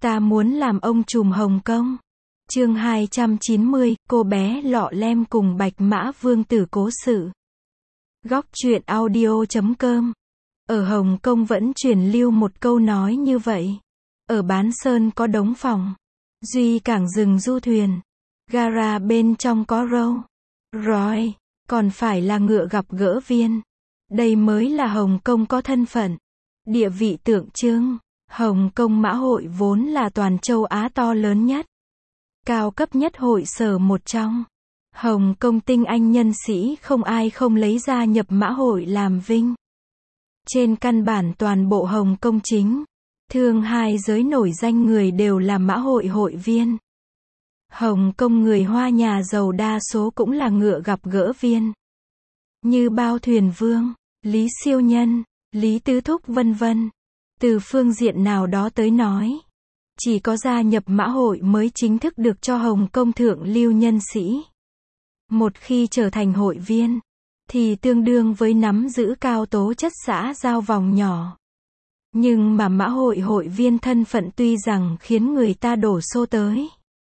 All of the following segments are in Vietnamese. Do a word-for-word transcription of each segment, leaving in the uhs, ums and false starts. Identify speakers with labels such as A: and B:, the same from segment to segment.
A: Ta muốn làm ông trùm Hồng Kông. Chương hai trăm chín mươi, cô bé lọ lem cùng Bạch Mã Vương tử cố sự. Góc truyện audio chấm com. Ở Hồng Kông vẫn truyền lưu một câu nói như vậy. Ở Bán Sơn có đống phòng. Duy cảng rừng du thuyền. Gara bên trong có râu. Rồi, còn phải là ngựa gặp gỡ viên. Đây mới là Hồng Kông có thân phận. Địa vị tượng trưng. Hồng Kông Mã Hội vốn là toàn châu Á to lớn nhất, cao cấp nhất hội sở một trong. Hồng Kông tinh anh nhân sĩ không ai không lấy ra nhập Mã Hội làm vinh. Trên căn bản toàn bộ Hồng Kông chính, thương hai giới nổi danh người đều là Mã Hội hội viên. Hồng Kông người Hoa nhà giàu đa số cũng là ngựa gặp gỡ viên. Như Bao Thuyền Vương, Lý Siêu Nhân, Lý Tứ Thúc vân vân. Từ phương diện nào đó tới nói, chỉ có gia nhập Mã Hội mới chính thức được cho Hồng Kông thượng lưu nhân sĩ. Một khi trở thành hội viên, thì tương đương với nắm giữ cao tố chất xã giao vòng nhỏ. Nhưng mà Mã Hội hội viên thân phận tuy rằng khiến người ta đổ xô tới,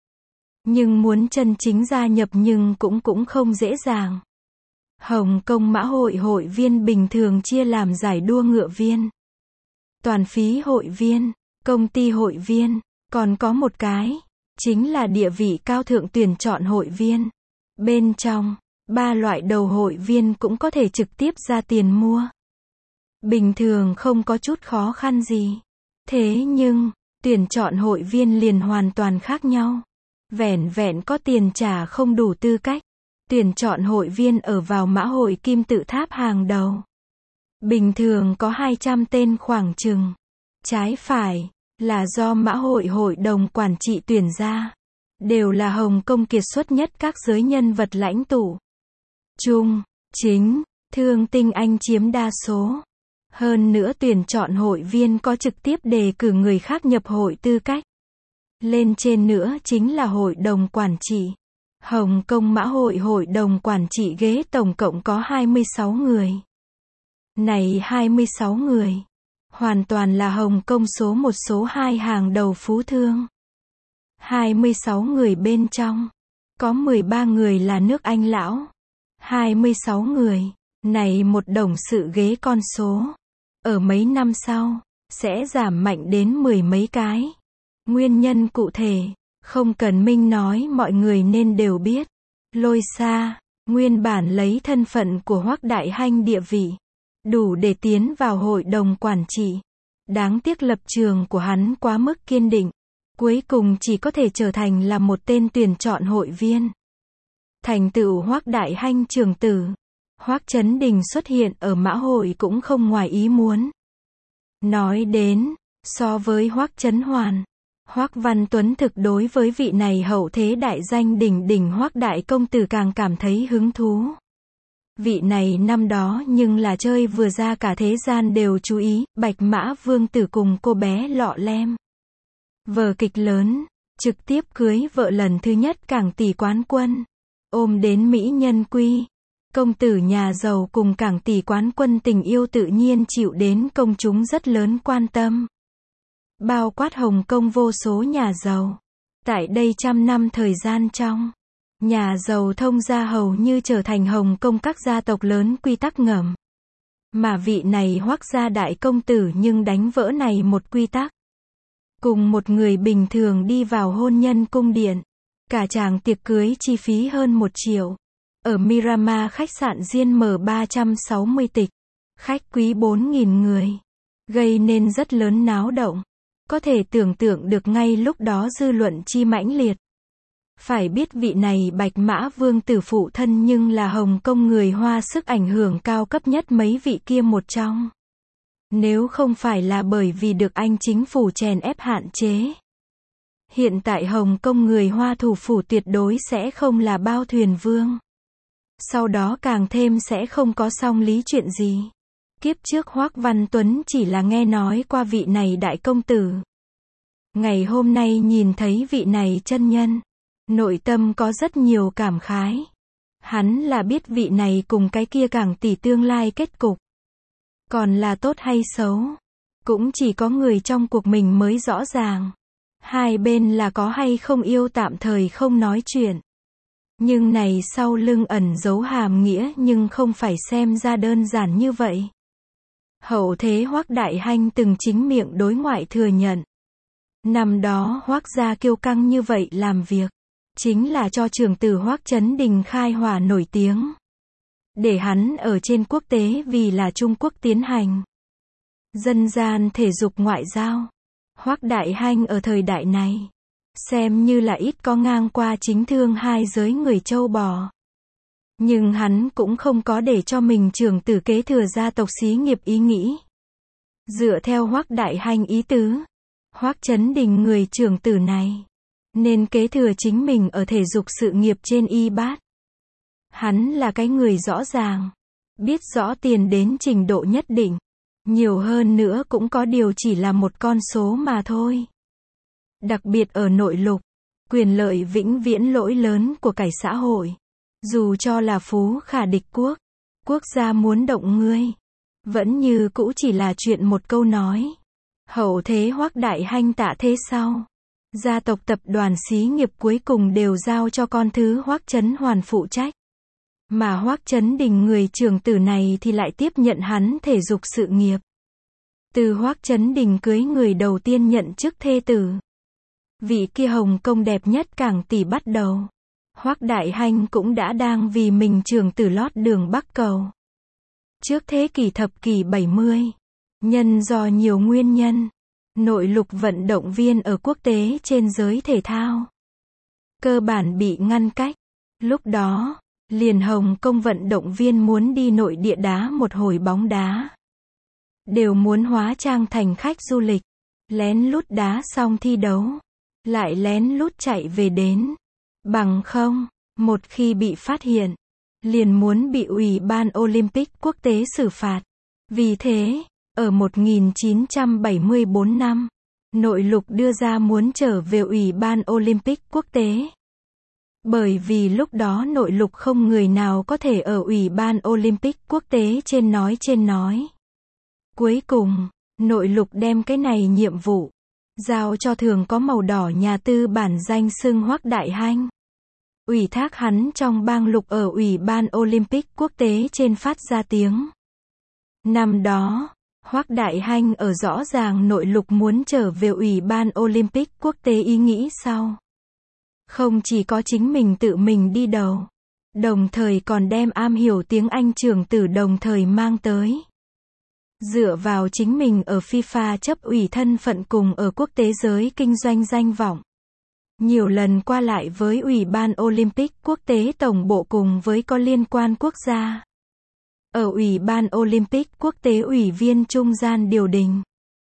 A: nhưng muốn chân chính gia nhập nhưng cũng cũng không dễ dàng. Hồng Kông Mã Hội hội viên bình thường chia làm giải đua ngựa viên, toàn phí hội viên, công ty hội viên, còn có một cái, chính là địa vị cao thượng tuyển chọn hội viên. Bên trong, ba loại đầu hội viên cũng có thể trực tiếp ra tiền mua. Bình thường không có chút khó khăn gì. Thế nhưng, tuyển chọn hội viên liền hoàn toàn khác nhau. Vẻn vẹn có tiền trả không đủ tư cách. Tuyển chọn hội viên ở vào Mã Hội kim tự tháp hàng đầu. Bình thường có hai trăm tên khoảng chừng. Trái phải, là do Mã Hội hội đồng quản trị tuyển ra. Đều là Hồng Kông kiệt xuất nhất các giới nhân vật lãnh tụ. Trung, chính, thương tinh anh chiếm đa số. Hơn nữa tuyển chọn hội viên có trực tiếp đề cử người khác nhập hội tư cách. Lên trên nữa chính là hội đồng quản trị. Hồng Kông Mã Hội hội đồng quản trị ghế tổng cộng có hai mươi sáu người. Này hai mươi sáu người, hoàn toàn là Hồng Kông số một số hai hàng đầu phú thương. hai mươi sáu người bên trong, có mười ba người là nước Anh lão. hai mươi sáu người, này một đồng sự ghế con số. Ở mấy năm sau, sẽ giảm mạnh đến mười mấy cái. Nguyên nhân cụ thể, không cần minh nói mọi người nên đều biết. Lôi Xa, nguyên bản lấy thân phận của Hoắc Đại Hanh địa vị, đủ để tiến vào hội đồng quản trị. Đáng tiếc lập trường của hắn quá mức kiên định. Cuối cùng chỉ có thể trở thành là một tên tuyển chọn hội viên. Thành tựu Hoắc Đại Hanh trưởng tử, Hoắc Chấn Đình xuất hiện ở Mã Hội cũng không ngoài ý muốn. Nói đến, so với Hoắc Chấn Hoàn, Hoắc Văn Tuấn thực đối với vị này hậu thế đại danh đỉnh đỉnh Hoắc Đại công tử càng cảm thấy hứng thú. Vị này năm đó nhưng là chơi vừa ra cả thế gian đều chú ý, Bạch Mã Vương tử cùng cô bé lọ lem. Vở kịch lớn, trực tiếp cưới vợ lần thứ nhất cảng tỷ quán quân. Ôm đến mỹ nhân quy. Công tử nhà giàu cùng cảng tỷ quán quân tình yêu tự nhiên chịu đến công chúng rất lớn quan tâm. Bao quát Hồng Kông vô số nhà giàu. Tại đây trăm năm thời gian trong, nhà giàu thông gia hầu như trở thành Hồng Kông các gia tộc lớn quy tắc ngầm. Mà vị này Hoắc gia đại công tử nhưng đánh vỡ này một quy tắc. Cùng một người bình thường đi vào hôn nhân cung điện. Cả chàng tiệc cưới chi phí hơn một triệu. Ở Miramar khách sạn Diên mở ba trăm sáu mươi tịch. Khách quý bốn nghìn người. Gây nên rất lớn náo động. Có thể tưởng tượng được ngay lúc đó dư luận chi mãnh liệt. Phải biết vị này Bạch Mã Vương tử phụ thân nhưng là Hồng Kông người Hoa sức ảnh hưởng cao cấp nhất mấy vị kia một trong. Nếu không phải là bởi vì được Anh chính phủ chèn ép hạn chế, hiện tại Hồng Kông người Hoa thủ phủ tuyệt đối sẽ không là Bao Thuyền Vương. Sau đó càng thêm sẽ không có song lý chuyện gì. Kiếp trước Hoắc Văn Tuấn chỉ là nghe nói qua vị này đại công tử. Ngày hôm nay nhìn thấy vị này chân nhân, nội tâm có rất nhiều cảm khái. Hắn là biết vị này cùng cái kia cảng tỷ tương lai kết cục. Còn là tốt hay xấu, cũng chỉ có người trong cuộc mình mới rõ ràng. Hai bên là có hay không yêu tạm thời không nói chuyện. Nhưng này sau lưng ẩn giấu hàm nghĩa nhưng không phải xem ra đơn giản như vậy. Hậu thế Hoắc Đại Hanh từng chính miệng đối ngoại thừa nhận. Năm đó Hoắc gia kiêu căng như vậy làm việc, chính là cho trưởng tử Hoắc Chấn Đình khai hỏa nổi tiếng. Để hắn ở trên quốc tế vì là Trung Quốc tiến hành dân gian thể dục ngoại giao. Hoắc Đại Hanh ở thời đại này, xem như là ít có ngang qua chính thương hai giới người châu bò. Nhưng hắn cũng không có để cho mình trưởng tử kế thừa gia tộc xí nghiệp ý nghĩ. Dựa theo Hoắc Đại Hanh ý tứ, Hoắc Chấn Đình người trưởng tử này, nên kế thừa chính mình ở thể dục sự nghiệp trên y bát. Hắn là cái người rõ ràng, biết rõ tiền đến trình độ nhất định. Nhiều hơn nữa cũng có điều chỉ là một con số mà thôi. Đặc biệt ở nội lục, quyền lợi vĩnh viễn lỗi lớn của cải xã hội. Dù cho là phú khả địch quốc, quốc gia muốn động ngươi, vẫn như cũ chỉ là chuyện một câu nói. Hậu thế Hoắc Đại Hanh tạ thế sau, gia tộc tập đoàn xí nghiệp cuối cùng đều giao cho con thứ Hoắc Chấn Hoàn phụ trách. Mà Hoắc Chấn Đình người trưởng tử này thì lại tiếp nhận hắn thể dục sự nghiệp. Từ Hoắc Chấn Đình cưới người đầu tiên nhận chức thê tử, vị kia Hồng Kông đẹp nhất cảng tỷ bắt đầu, Hoắc Đại Hanh cũng đã đang vì mình trưởng tử lót đường bắc cầu. Trước thế kỷ thập kỷ bảy mươi, nhân do nhiều nguyên nhân, nội lục vận động viên ở quốc tế trên giới thể thao cơ bản bị ngăn cách. Lúc đó, liền Hồng Kông vận động viên muốn đi nội địa đá một hồi bóng đá, đều muốn hóa trang thành khách du lịch, lén lút đá xong thi đấu, lại lén lút chạy về đến. Bằng không, một khi bị phát hiện, liền muốn bị Ủy ban Olympic quốc tế xử phạt. Vì thế, ở một nghìn chín trăm bảy mươi tư năm, nội lục đưa ra muốn trở về Ủy ban Olympic quốc tế. Bởi vì lúc đó nội lục không người nào có thể ở Ủy ban Olympic quốc tế trên nói trên nói. Cuối cùng, nội lục đem cái này nhiệm vụ giao cho thường có màu đỏ nhà tư bản danh xưng Hoắc Đại Hanh. Ủy thác hắn trong bang lục ở Ủy ban Olympic quốc tế trên phát ra tiếng. Năm đó, Hoắc Đại Hanh ở rõ ràng nội lục muốn trở về Ủy ban Olympic quốc tế ý nghĩ sau. Không chỉ có chính mình tự mình đi đầu, đồng thời còn đem am hiểu tiếng Anh trưởng tử đồng thời mang tới. Dựa vào chính mình ở FIFA chấp ủy thân phận cùng ở quốc tế giới kinh doanh danh vọng. Nhiều lần qua lại với Ủy ban Olympic quốc tế tổng bộ cùng với có liên quan quốc gia. Ở Ủy ban Olympic quốc tế ủy viên trung gian điều đình.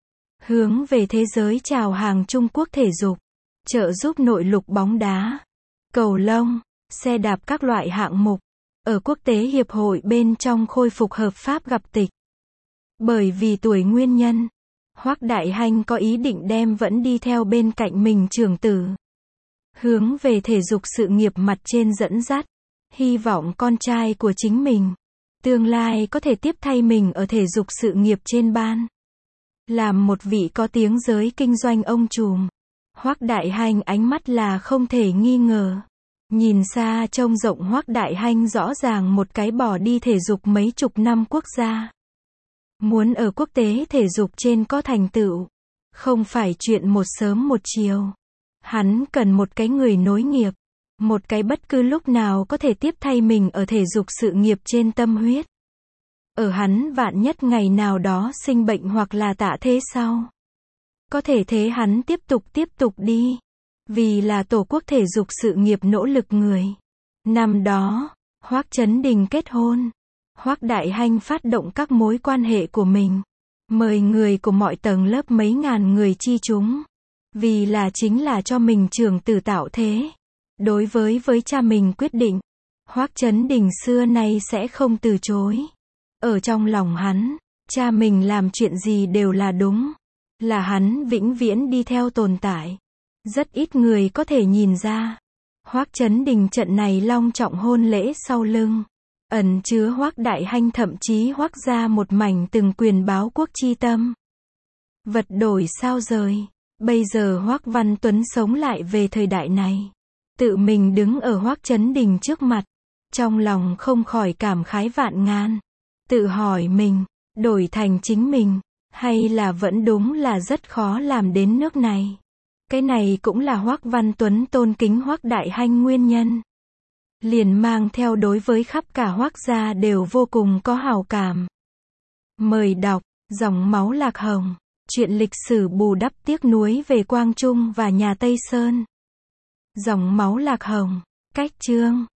A: Hướng về thế giới chào hàng Trung Quốc thể dục. Trợ giúp nội lục bóng đá, cầu lông, xe đạp các loại hạng mục. Ở quốc tế hiệp hội bên trong khôi phục hợp pháp gặp tịch. Bởi vì tuổi nguyên nhân, Hoắc Đại Hanh có ý định đem vẫn đi theo bên cạnh mình trưởng tử. Hướng về thể dục sự nghiệp mặt trên dẫn dắt. Hy vọng con trai của chính mình, tương lai có thể tiếp thay mình ở thể dục sự nghiệp trên ban. Làm một vị có tiếng giới kinh doanh ông trùm. Hoắc Đại Hanh ánh mắt là không thể nghi ngờ. Nhìn xa trông rộng Hoắc Đại Hanh rõ ràng một cái bỏ đi thể dục mấy chục năm quốc gia. Muốn ở quốc tế thể dục trên có thành tựu, không phải chuyện một sớm một chiều. Hắn cần một cái người nối nghiệp, một cái bất cứ lúc nào có thể tiếp thay mình ở thể dục sự nghiệp trên tâm huyết. Ở hắn vạn nhất ngày nào đó sinh bệnh hoặc là tạ thế sau. Có thể thế hắn tiếp tục tiếp tục đi. Vì là tổ quốc thể dục sự nghiệp nỗ lực người. Năm đó, Hoắc Chấn Đình kết hôn. Hoắc Đại Hanh phát động các mối quan hệ của mình. Mời người của mọi tầng lớp mấy ngàn người chi chúng. Vì là chính là cho mình trưởng tử tạo thế. Đối với với cha mình quyết định, Hoắc Chấn Đình xưa nay sẽ không từ chối. Ở trong lòng hắn, cha mình làm chuyện gì đều là đúng. Là hắn vĩnh viễn đi theo tồn tại. Rất ít người có thể nhìn ra. Hoắc Chấn Đình trận này long trọng hôn lễ sau lưng. Ẩn chứa Hoắc Đại Hanh thậm chí Hoắc ra một mảnh từng quyền báo quốc chi tâm. Vật đổi sao rời. Bây giờ Hoắc Văn Tuấn sống lại về thời đại này. Tự mình đứng ở Hoắc Chấn Đình trước mặt. Trong lòng không khỏi cảm khái vạn ngàn. Tự hỏi mình, đổi thành chính mình, hay là vẫn đúng là rất khó làm đến nước này. Cái này cũng là Hoắc Văn Tuấn tôn kính Hoắc Đại Hanh nguyên nhân. Liền mang theo đối với khắp cả Hoắc gia đều vô cùng có hảo cảm. Mời đọc, Dòng máu lạc hồng. Chuyện lịch sử bù đắp tiếc nuối về Quang Trung và nhà Tây Sơn. Dòng máu lạc hồng. Cách chương.